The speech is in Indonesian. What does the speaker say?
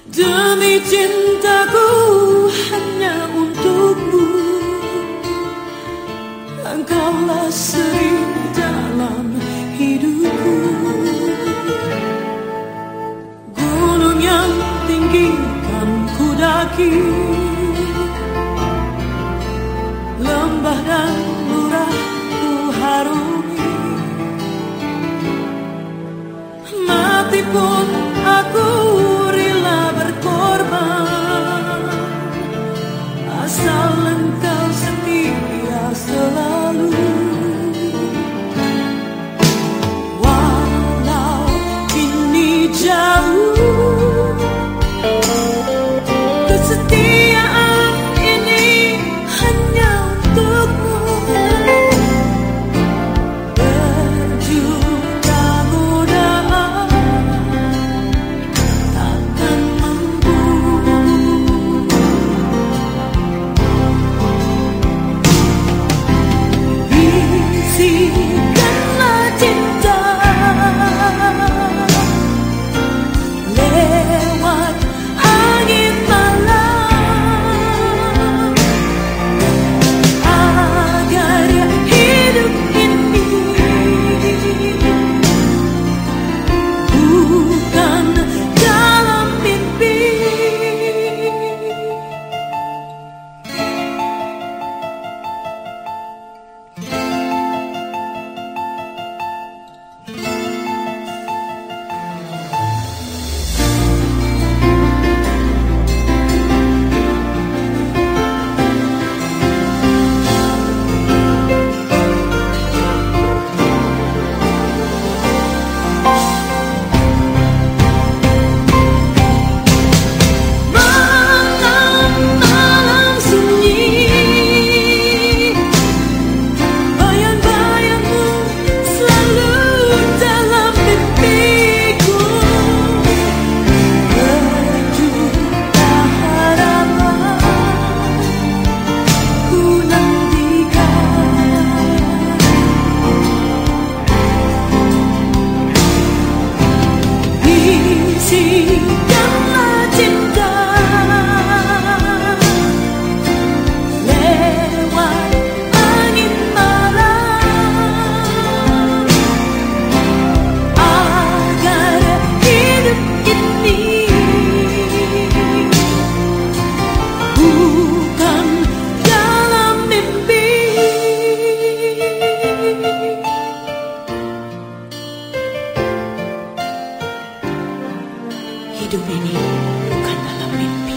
Demi cintaku hanya untukmu, engkaulah seri dalam hidupku. Gunung yang tinggi kan ku daki, lembah dan lurah ku harungi, mati pun aku rela berkorban, asal engkau setia selalu. Walau kini jauh, kesetiaan ini hanya untukmu. Berjuta godaan takkan mampu. Bisikanlah cinta lewat angin malam, agar hidup ini bukan dalam mimpi. Malam-malam sunyi, bayang-bayangmu selalu dalam mimpiku. Berjuta harapan ku nantikan, bisikanlah cinta lewat angin malam, agar hidup ini bukan dalam mimpi. Hidup ini bukan dalam mimpi.